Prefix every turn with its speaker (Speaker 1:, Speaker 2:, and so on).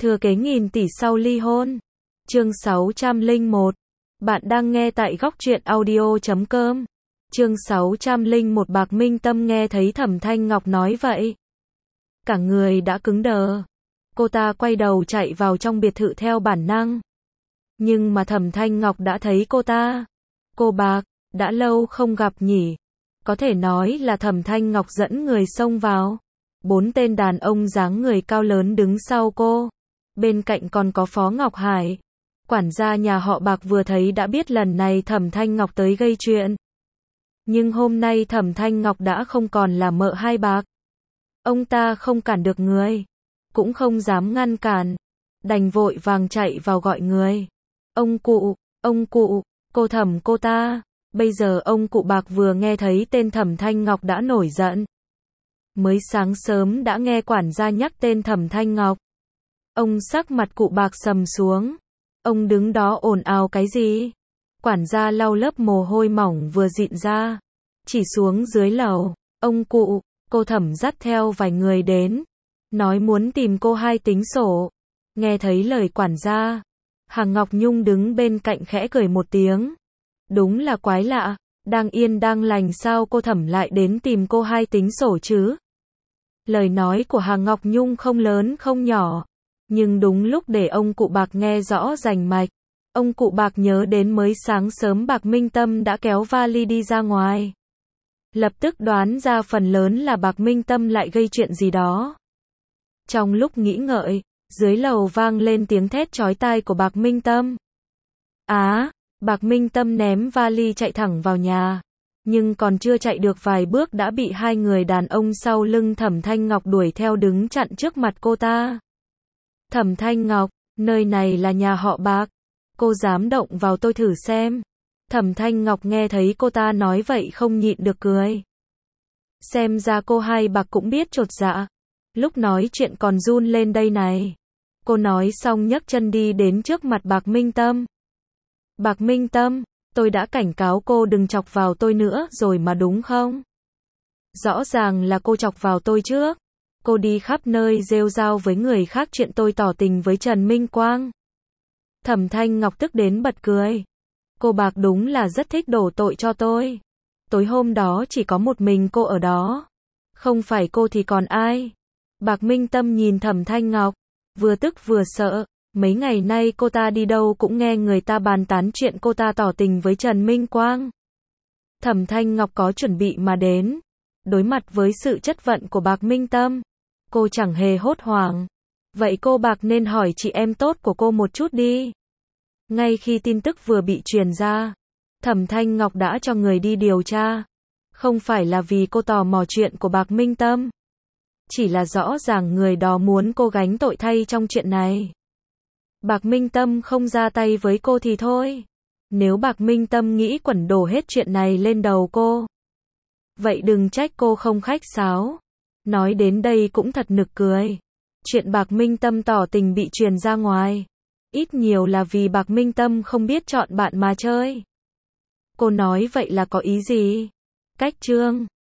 Speaker 1: Thừa kế nghìn tỷ sau ly hôn. Chương 601. Bạn đang nghe tại góc truyện audio.com. Chương 601. Bạc Minh Tâm nghe thấy Thẩm Thanh Ngọc nói vậy, cả người đã cứng đờ. Cô ta quay đầu chạy vào trong biệt thự theo bản năng. Nhưng mà Thẩm Thanh Ngọc đã thấy cô ta. Cô Bạc, đã lâu không gặp nhỉ? Có thể nói là Thẩm Thanh Ngọc dẫn người xông vào. 4 tên đàn ông dáng người cao lớn đứng sau cô. Bên cạnh còn có Phó Ngọc Hải. Quản gia nhà họ Bạc vừa thấy đã biết lần này Thẩm Thanh Ngọc tới gây chuyện. Nhưng hôm nay Thẩm Thanh Ngọc đã không còn là mợ hai Bạc. Ông ta không cản được người, cũng không dám ngăn cản, đành vội vàng chạy vào gọi người. Ông cụ, cô Thẩm cô ta. Bây giờ ông cụ Bạc vừa nghe thấy tên Thẩm Thanh Ngọc đã nổi giận. Mới sáng sớm đã nghe quản gia nhắc tên Thẩm Thanh Ngọc. Ông sắc mặt cụ Bạc sầm xuống. Ông đứng đó ồn ào cái gì? Quản gia lau lớp mồ hôi mỏng vừa dịn ra, chỉ xuống dưới lầu. Ông cụ, cô Thẩm dắt theo vài người đến, nói muốn tìm cô hai tính sổ. Nghe thấy lời quản gia, Hằng Ngọc Nhung đứng bên cạnh khẽ cười một tiếng. Đúng là quái lạ, đang yên đang lành sao cô Thẩm lại đến tìm cô hai tính sổ chứ? Lời nói của Hằng Ngọc Nhung không lớn không nhỏ, nhưng đúng lúc để ông cụ Bạc nghe rõ rành mạch. Ông cụ Bạc nhớ đến mới sáng sớm Bạc Minh Tâm đã kéo vali đi ra ngoài. Lập tức đoán ra phần lớn là Bạc Minh Tâm lại gây chuyện gì đó. Trong lúc nghĩ ngợi, dưới lầu vang lên tiếng thét chói tai của Bạc Minh Tâm. Bạc Minh Tâm ném vali chạy thẳng vào nhà. Nhưng còn chưa chạy được vài bước đã bị hai người đàn ông sau lưng Thẩm Thanh Ngọc đuổi theo đứng chặn trước mặt cô ta. Thẩm Thanh Ngọc, nơi này là nhà họ Bạc. Cô dám động vào tôi thử xem. Thẩm Thanh Ngọc nghe thấy cô ta nói vậy không nhịn được cười. Xem ra cô hai Bạc cũng biết chột dạ. Lúc nói chuyện còn run lên đây này. Cô nói xong nhấc chân đi đến trước mặt Bạc Minh Tâm. Bạc Minh Tâm, tôi đã cảnh cáo cô đừng chọc vào tôi nữa rồi mà đúng không? Rõ ràng là cô chọc vào tôi trước. Cô đi khắp nơi rêu rao với người khác chuyện tôi tỏ tình với Trần Minh Quang. Thẩm Thanh Ngọc tức đến bật cười. Cô Bạc đúng là rất thích đổ tội cho tôi. Tối hôm đó chỉ có một mình cô ở đó. Không phải cô thì còn ai? Bạc Minh Tâm nhìn Thẩm Thanh Ngọc, vừa tức vừa sợ. Mấy ngày nay cô ta đi đâu cũng nghe người ta bàn tán chuyện cô ta tỏ tình với Trần Minh Quang. Thẩm Thanh Ngọc có chuẩn bị mà đến. Đối mặt với sự chất vấn của Bạc Minh Tâm, cô chẳng hề hốt hoảng. Vậy cô Bạc nên hỏi chị em tốt của cô một chút đi. Ngay khi tin tức vừa bị truyền ra, Thẩm Thanh Ngọc đã cho người đi điều tra. Không phải là vì cô tò mò chuyện của Bạc Minh Tâm. Chỉ là rõ ràng người đó muốn cô gánh tội thay trong chuyện này. Bạc Minh Tâm không ra tay với cô thì thôi. Nếu Bạc Minh Tâm nghĩ quẩn đổ hết chuyện này lên đầu cô, vậy đừng trách cô không khách sáo. Nói đến đây cũng thật nực cười. Chuyện Bạc Minh Tâm tỏ tình bị truyền ra ngoài, ít nhiều là vì Bạc Minh Tâm không biết chọn bạn mà chơi. Cô nói vậy là có ý gì? Cách chương